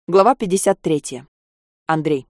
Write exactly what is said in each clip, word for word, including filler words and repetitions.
Глава пятьдесят третья. Андрей.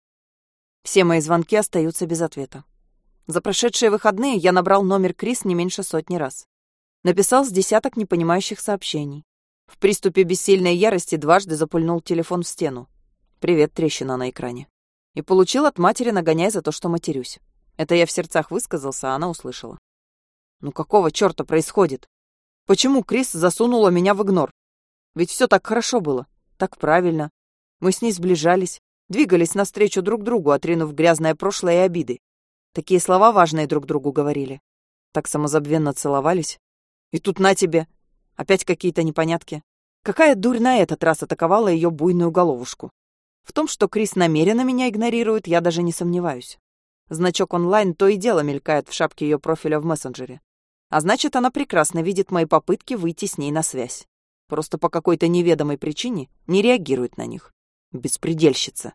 Все мои звонки остаются без ответа. За прошедшие выходные я набрал номер Крис не меньше сотни раз. Написал с десяток непонимающих сообщений. В приступе бессильной ярости дважды запульнул телефон в стену. Привет, трещина на экране. И получил от матери нагоняй за то, что матерюсь. Это я в сердцах высказался, а она услышала. Ну какого чёрта происходит? Почему Крис засунула меня в игнор? Ведь все так хорошо было, так правильно. Мы с ней сближались, двигались навстречу друг другу, отринув грязное прошлое и обиды. Такие слова важные друг другу говорили. Так самозабвенно целовались. И тут на тебе. Опять какие-то непонятки. Какая дурь на этот раз атаковала ее буйную головушку. В том, что Крис намеренно меня игнорирует, я даже не сомневаюсь. Значок онлайн то и дело мелькает в шапке ее профиля в мессенджере. А значит, она прекрасно видит мои попытки выйти с ней на связь. Просто по какой-то неведомой причине не реагирует на них. Беспредельщица.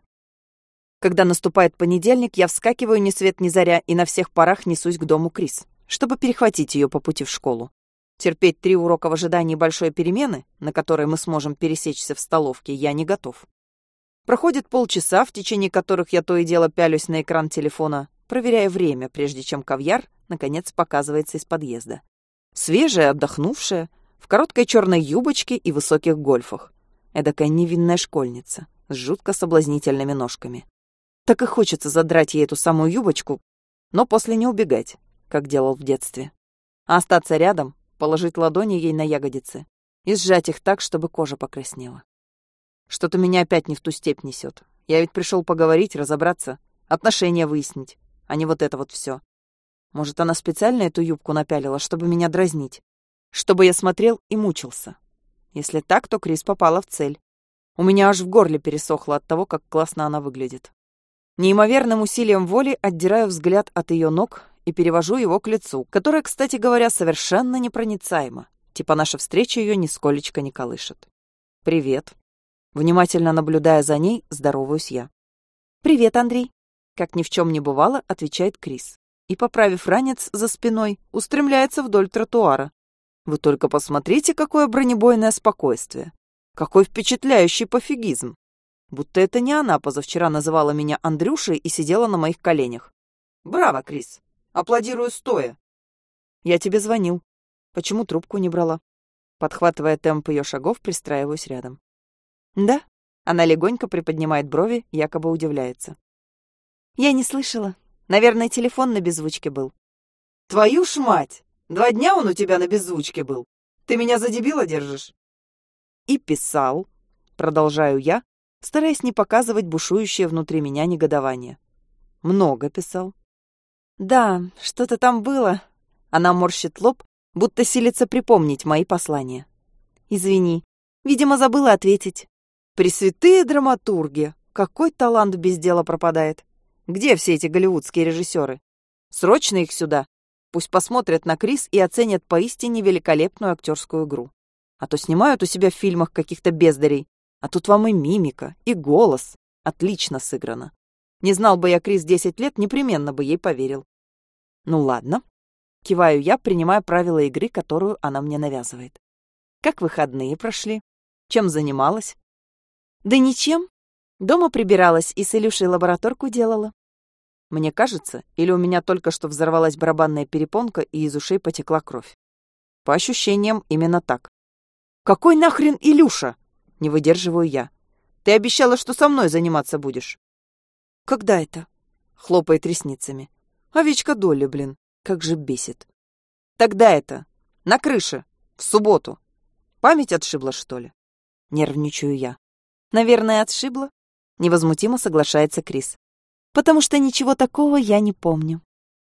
Когда наступает понедельник, я вскакиваю ни свет ни заря и на всех парах несусь к дому Крис, чтобы перехватить ее по пути в школу. Терпеть три урока в ожидании большой перемены, на которой мы сможем пересечься в столовке, я не готов. Проходит полчаса, в течение которых я то и дело пялюсь на экран телефона, проверяя время, прежде чем Кавьяр наконец показывается из подъезда. Свежая, отдохнувшая, в короткой черной юбочке и высоких гольфах. Эдакая невинная школьница с жутко соблазнительными ножками. Так и хочется задрать ей эту самую юбочку, но после не убегать, как делал в детстве. А остаться рядом, положить ладони ей на ягодицы и сжать их так, чтобы кожа покраснела. Что-то меня опять не в ту степь несет. Я ведь пришел поговорить, разобраться, отношения выяснить, а не вот это вот все. Может, она специально эту юбку напялила, чтобы меня дразнить? Чтобы я смотрел и мучился? Если так, то Крис попала в цель. У меня аж в горле пересохло от того, как классно она выглядит. Неимоверным усилием воли отдираю взгляд от ее ног и перевожу его к лицу, которое, кстати говоря, совершенно непроницаемо. Типа наша встреча ее нисколечко не колышет. «Привет». Внимательно наблюдая за ней, здороваюсь я. «Привет, Андрей». Как ни в чем не бывало, отвечает Крис. И, поправив ранец за спиной, устремляется вдоль тротуара. Вы только посмотрите, какое бронебойное спокойствие. Какой впечатляющий пофигизм. Будто это не она позавчера называла меня Андрюшей и сидела на моих коленях. Браво, Крис. Аплодирую стоя. Я тебе звонил. Почему трубку не брала? Подхватывая темп ее шагов, пристраиваюсь рядом. Да? Она легонько приподнимает брови, якобы удивляется. Я не слышала. Наверное, телефон на беззвучке был. Твою ж мать! Два дня он у тебя на беззвучке был. Ты меня за дебила держишь? И писал, продолжаю я, стараясь не показывать бушующее внутри меня негодование. Много писал. Да, что-то там было. Она морщит лоб, будто силится припомнить мои послания. Извини, видимо, забыла ответить. Пресвятые драматурги, какой талант без дела пропадает. Где все эти голливудские режиссеры? Срочно их сюда. Пусть посмотрят на Крис и оценят поистине великолепную актерскую игру. А то снимают у себя в фильмах каких-то бездарей. А тут вам и мимика, и голос. Отлично сыграно. Не знал бы я Крис десять лет, непременно бы ей поверил. Ну ладно. Киваю я, принимая правила игры, которую она мне навязывает. Как выходные прошли? Чем занималась? Да ничем. Дома прибиралась и с Илюшей лабораторку делала. Мне кажется, или у меня только что взорвалась барабанная перепонка и из ушей потекла кровь. По ощущениям, именно так. «Какой нахрен Илюша?» — не выдерживаю я. «Ты обещала, что со мной заниматься будешь». «Когда это?» — хлопает ресницами. «Овечка Долли, блин, как же бесит». «Тогда это, на крыше, в субботу. Память отшибла, что ли?» Нервничаю я. «Наверное, отшибла?» — невозмутимо соглашается Крис. «Потому что ничего такого я не помню».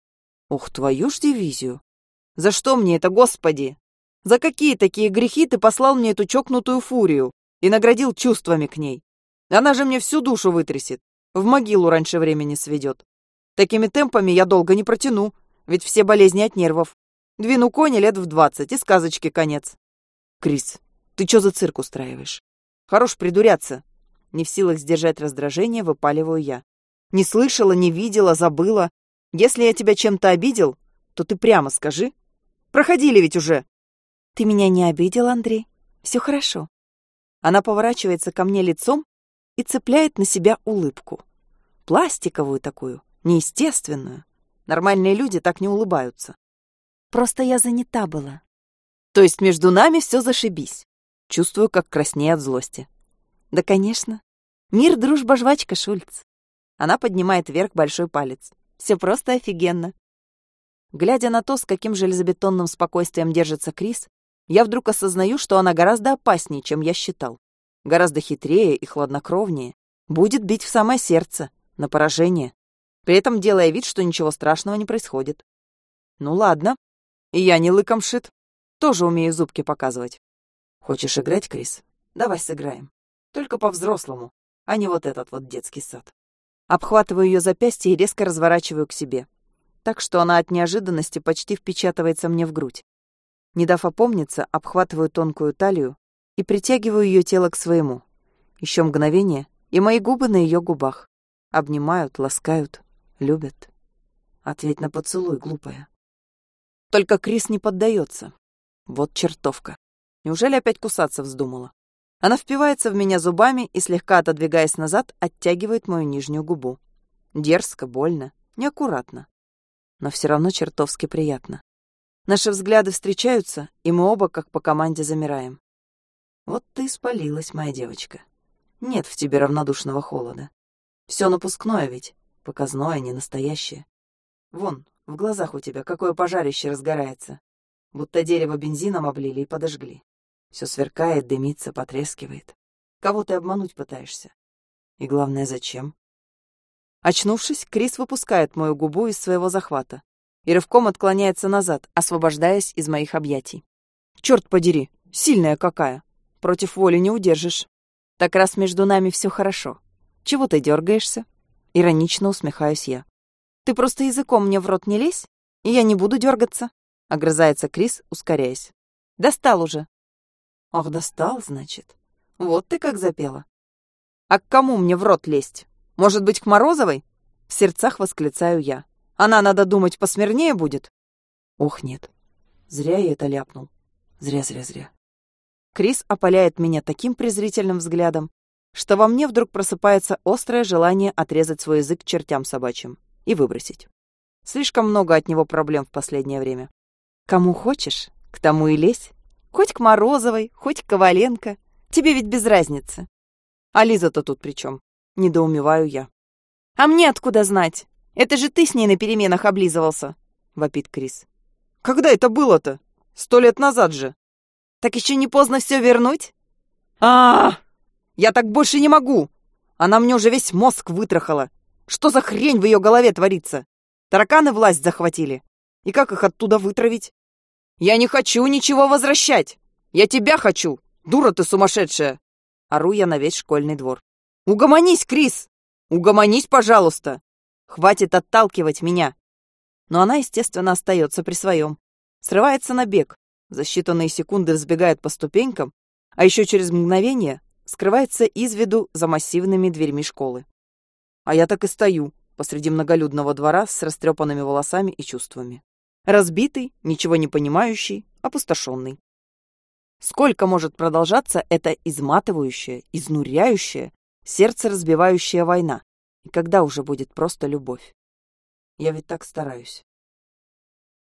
«Ух, твою ж дивизию! За что мне это, господи? За какие такие грехи ты послал мне эту чокнутую фурию и наградил чувствами к ней? Она же мне всю душу вытрясет, в могилу раньше времени сведет. Такими темпами я долго не протяну, ведь все болезни от нервов. Двину кони лет в двадцать, и сказочки конец». «Крис, ты чё за цирк устраиваешь? Хорош придуряться». Не в силах сдержать раздражение, выпаливаю я. «Не слышала, не видела, забыла. Если я тебя чем-то обидел, то ты прямо скажи. Проходили ведь уже». «Ты меня не обидел, Андрей. Все хорошо». Она поворачивается ко мне лицом и цепляет на себя улыбку. Пластиковую такую, неестественную. Нормальные люди так не улыбаются. Просто я занята была. То есть между нами все зашибись. Чувствую, как краснею от злости. Да, конечно. Мир, дружба, жвачка, Шульц. Она поднимает вверх большой палец. Все просто офигенно. Глядя на то, с каким железобетонным спокойствием держится Крис, я вдруг осознаю, что она гораздо опаснее, чем я считал. Гораздо хитрее и хладнокровнее. Будет бить в самое сердце, на поражение. При этом делая вид, что ничего страшного не происходит. Ну ладно. И я не лыком шит. Тоже умею зубки показывать. Хочешь играть, Крис? Давай сыграем. Только по-взрослому, а не вот этот вот детский сад. Обхватываю ее запястье и резко разворачиваю к себе. Так что она от неожиданности почти впечатывается мне в грудь. Не дав опомниться, обхватываю тонкую талию и притягиваю ее тело к своему. Еще мгновение, и мои губы на ее губах. Обнимают, ласкают, любят. Ответь на поцелуй, глупая. Только Крис не поддается. Вот чертовка. Неужели опять кусаться вздумала? Она впивается в меня зубами и, слегка отодвигаясь назад, оттягивает мою нижнюю губу. Дерзко, больно, неаккуратно. Но все равно чертовски приятно. Наши взгляды встречаются, и мы оба, как по команде, замираем. Вот ты и спалилась, моя девочка. Нет в тебе равнодушного холода. Все напускное ведь, показное, не настоящее. Вон, в глазах у тебя какое пожарище разгорается. Будто дерево бензином облили и подожгли. Все сверкает, дымится, потрескивает. Кого ты обмануть пытаешься? И главное, зачем? Очнувшись, Крис выпускает мою губу из своего захвата и рывком отклоняется назад, освобождаясь из моих объятий. Черт подери, сильная какая! Против воли не удержишь. Так раз между нами все хорошо. Чего ты дергаешься? Иронично усмехаюсь я. Ты просто языком мне в рот не лезь, и я не буду дергаться. Огрызается Крис, ускоряясь. Достал уже. Ох, достал, значит. Вот ты как запела. А к кому мне в рот лезть? Может быть, к Морозовой? В сердцах восклицаю я. Она, надо думать, посмирнее будет? Ох, нет. Зря я это ляпнул. Зря, зря, зря. Крис опаляет меня таким презрительным взглядом, что во мне вдруг просыпается острое желание отрезать свой язык к чертям собачьим и выбросить. Слишком много от него проблем в последнее время. Кому хочешь, к тому и лезь. Хоть к Морозовой, хоть к Коваленко. Тебе ведь без разницы. А Лиза-то тут при чем? Недоумеваю я. А мне откуда знать? Это же ты с ней на переменах облизывался, вопит Крис. Когда это было-то? Сто лет назад же. Так еще не поздно все вернуть? А, -а, а Я так больше не могу. Она мне уже весь мозг вытрахала. Что за хрень в ее голове творится? Тараканы власть захватили. И как их оттуда вытравить? Я не хочу ничего возвращать. Я тебя хочу. Дура ты сумасшедшая. Ору я на весь школьный двор. Угомонись, Крис. Угомонись, пожалуйста. Хватит отталкивать меня. Но она, естественно, остается при своем. Срывается на бег. За считанные секунды взбегает по ступенькам, а еще через мгновение скрывается из виду за массивными дверьми школы. А я так и стою посреди многолюдного двора с растрепанными волосами и чувствами. Разбитый, ничего не понимающий, опустошенный. Сколько может продолжаться эта изматывающая, изнуряющая, сердце разбивающая война? И когда уже будет просто любовь? Я ведь так стараюсь.